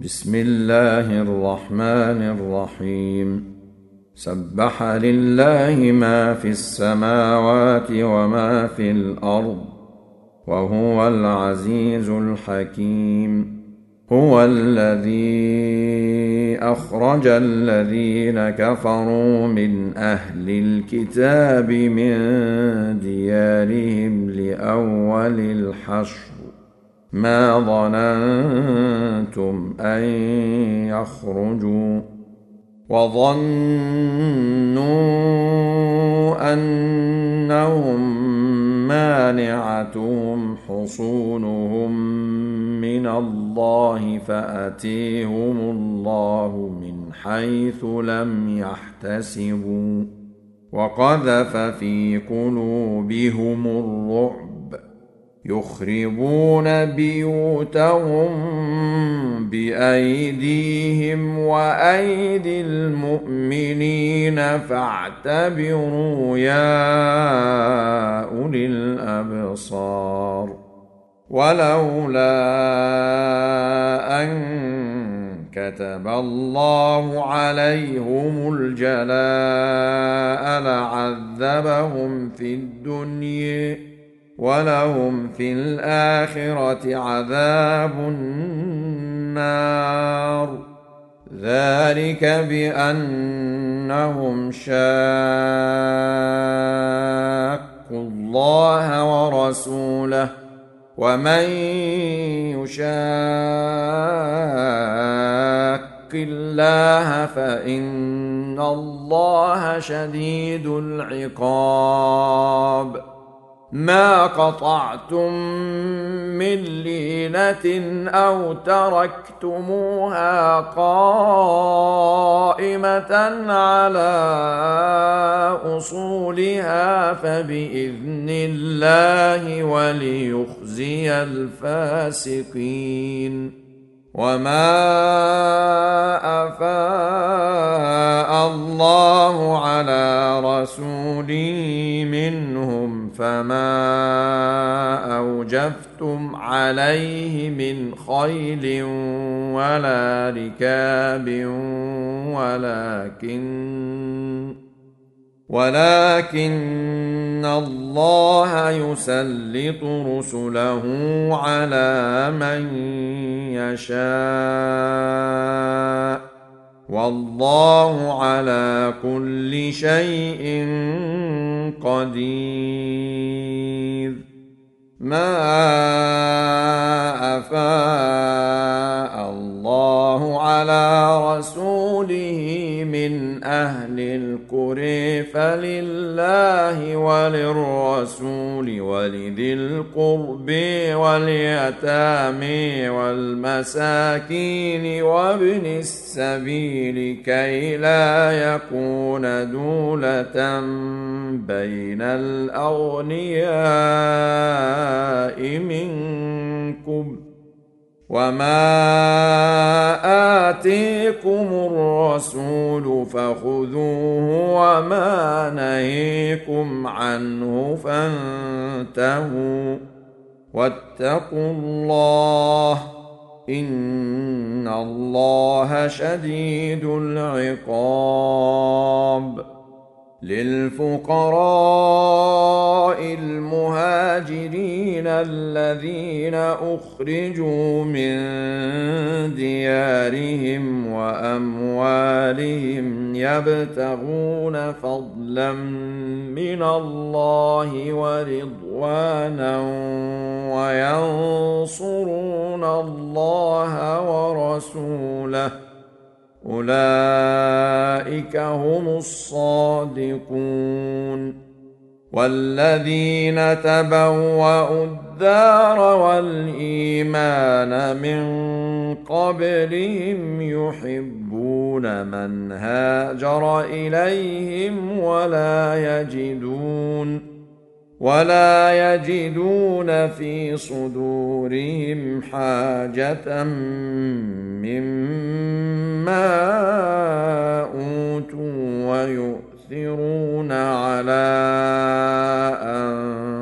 بسم الله الرحمن الرحيم. سبح لله ما في السماوات وما في الأرض وهو العزيز الحكيم. هو الذي أخرج الذين كفروا من أهل الكتاب من ديارهم لأول الحشر ما ظننتم أن يخرجوا وظنوا أنهم مانعتهم حصونهم من الله فأتيهم الله من حيث لم يحتسبوا وقذف في قلوبهم الرعب يخربون بيوتهم بأيديهم وأيدي المؤمنين فاعتبروا يا أولي الأبصار. ولولا أن كتب الله عليهم الجلاء لعذبهم في الدنيا ولهم في الآخرة عذاب النار. ذلك بأنهم شاقوا الله ورسوله ومن يشاق الله فإن الله شديد العقاب. ما قطعتم من لينة أو تركتموها قائمة على أصولها فبإذن الله وليخزي الفاسقين. وما أفاء الله على رسوله منهم فما أوجفتم عليه من خيل ولا ركاب ولكن الله يسلط رسله على من يشاء والله على كل شيء قدير. ما أفاء الله على رسوله من أهل القرى فلله وللرسول ولذي القرب واليتامى والمساكين وابن السبيل كي لا يكون دولة بين الأغنياء منكم. وما آتيكم الرسول فخذوه وما نهيكم عنه فانتهوا واتقوا الله إن الله شديد العقاب. للفقراء المهاجرين الذين أخرجوا من ديارهم وأموالهم يبتغون فضلا من الله ورضوانا وينصرون الله ورسوله أولئك هم الصادقون. والذين تبوأوا الدار والإيمان من قبلهم يحبون من هاجر إليهم ولا يجدون في صدورهم حاجة مما أوتوا ويؤثرون على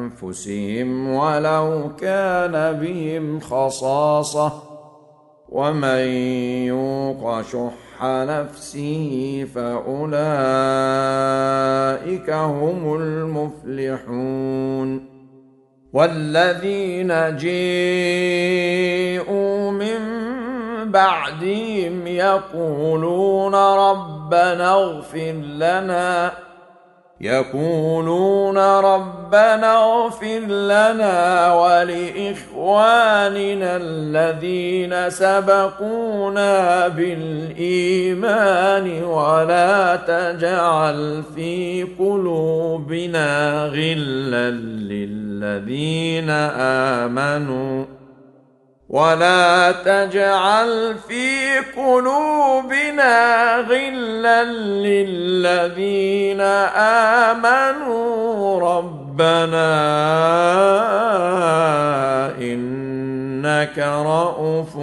أنفسهم ولو كان بهم خصاصة ومن يوق شح نفسه فأولئك هم المفلحون والذين جاءوا من بعدهم يقولون ربنا اغفر لنا ولإخواننا الذين سبقونا بالإيمان ولا تجعل في قلوبنا غلا للذين آمنوا ربنا إنك رءوف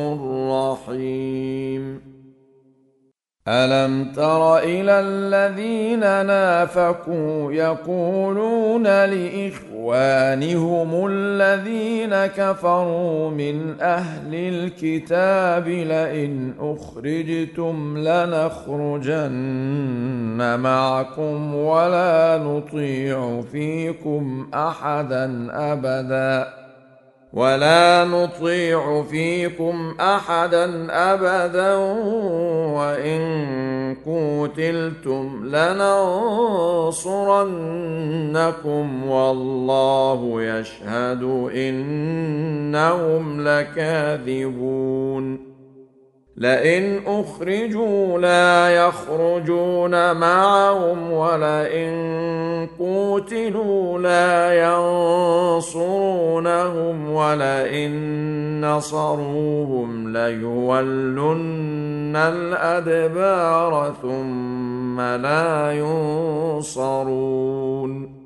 رحيم ألم تر إلى الذين نافقوا يقولون لإخوانهم الذين كفروا من أهل الكتاب لئن أخرجتم لنخرجن معكم ولا نطيع فيكم أحدا أبدا وإن قوتلتم لننصرنكم والله يشهد إنهم لكاذبون لئن أخرجوا لا يخرجون معهم ولئن قوتلوا لا ينصرونهم ولئن نصروهم ليولن الأدبار ثم لا ينصرون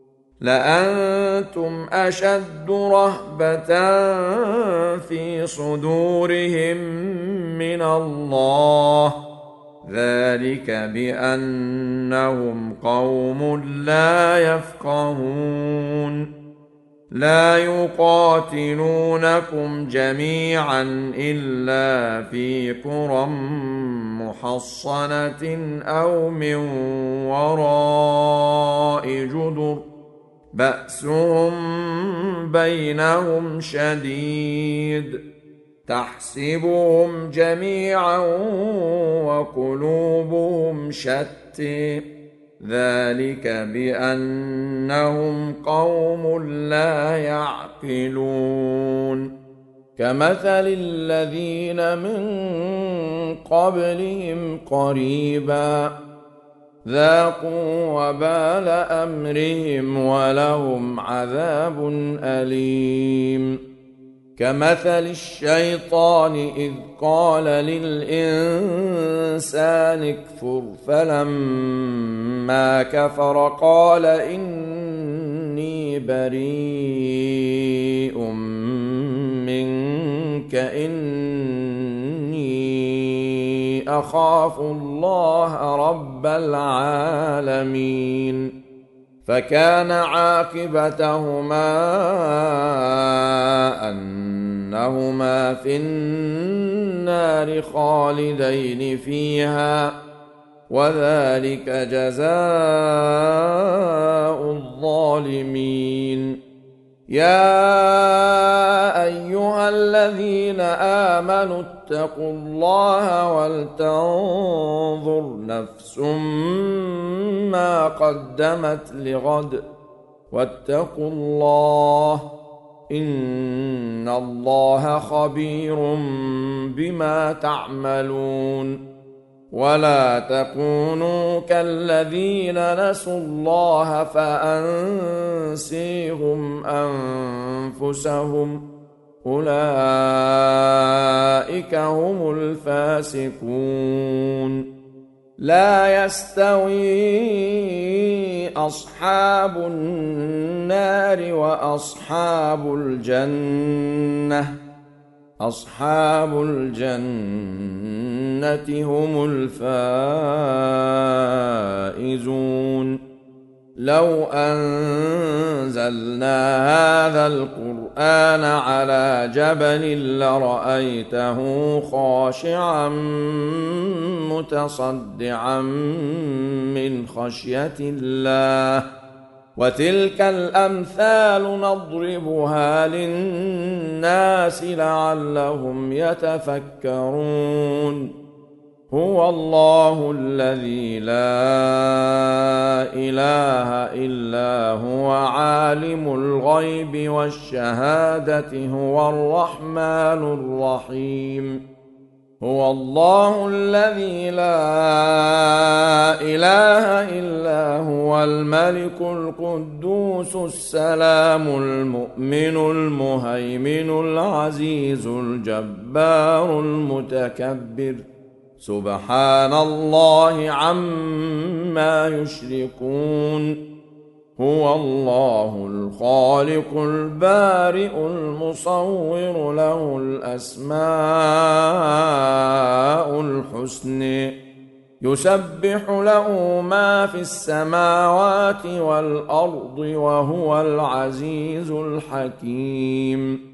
لأنتم أشد رهبة في صدورهم من الله ذلك بأنهم قوم لا يفقهون لا يقاتلونكم جميعا إلا في قرى محصنة أو من وراء جدر بأسهم بينهم شديد تحسبهم جميعا وقلوبهم شتى ذلك بأنهم قوم لا يعقلون كمثل الذين من قبلهم قريبا ذاقوا وبال أمرهم ولهم عذاب أليم كمثل الشيطان إذ قال للإنسان اكفر فلما كفر قال إني بريء منك إني أخاف الله رب العالمين فكان عاقبتهما أنهما في النار خالدين فيها وذلك جزاء الظالمين يا أيها الذين آمنوا اتقوا الله ولتنظر نفس ما قدمت لغد واتقوا الله إن الله خبير بما تعملون ولا تكونوا كالذين نسوا الله فأنسيهم أنفسهم أولئك هم الفاسقون لا يستوي أصحاب النار وأصحاب الجنة أصحاب الجنة هم الفائزون لو أنزلنا هذا القرآن على جبل لرأيته خاشعا متصدعا من خشية الله وتلك الأمثال نضربها للناس لعلهم يتفكرون هو الله الذي لا إله إلا هو عالم الغيب والشهادة هو الرحمن الرحيم هو الله الذي لا إله إلا هو الملك القدوس السلام المؤمن المهيمن العزيز الجبار المتكبر سبحان الله عما يشركون هو الله الخالق البارئ المصور له الأسماء الحسن يسبح له ما في السماوات والأرض وهو العزيز الحكيم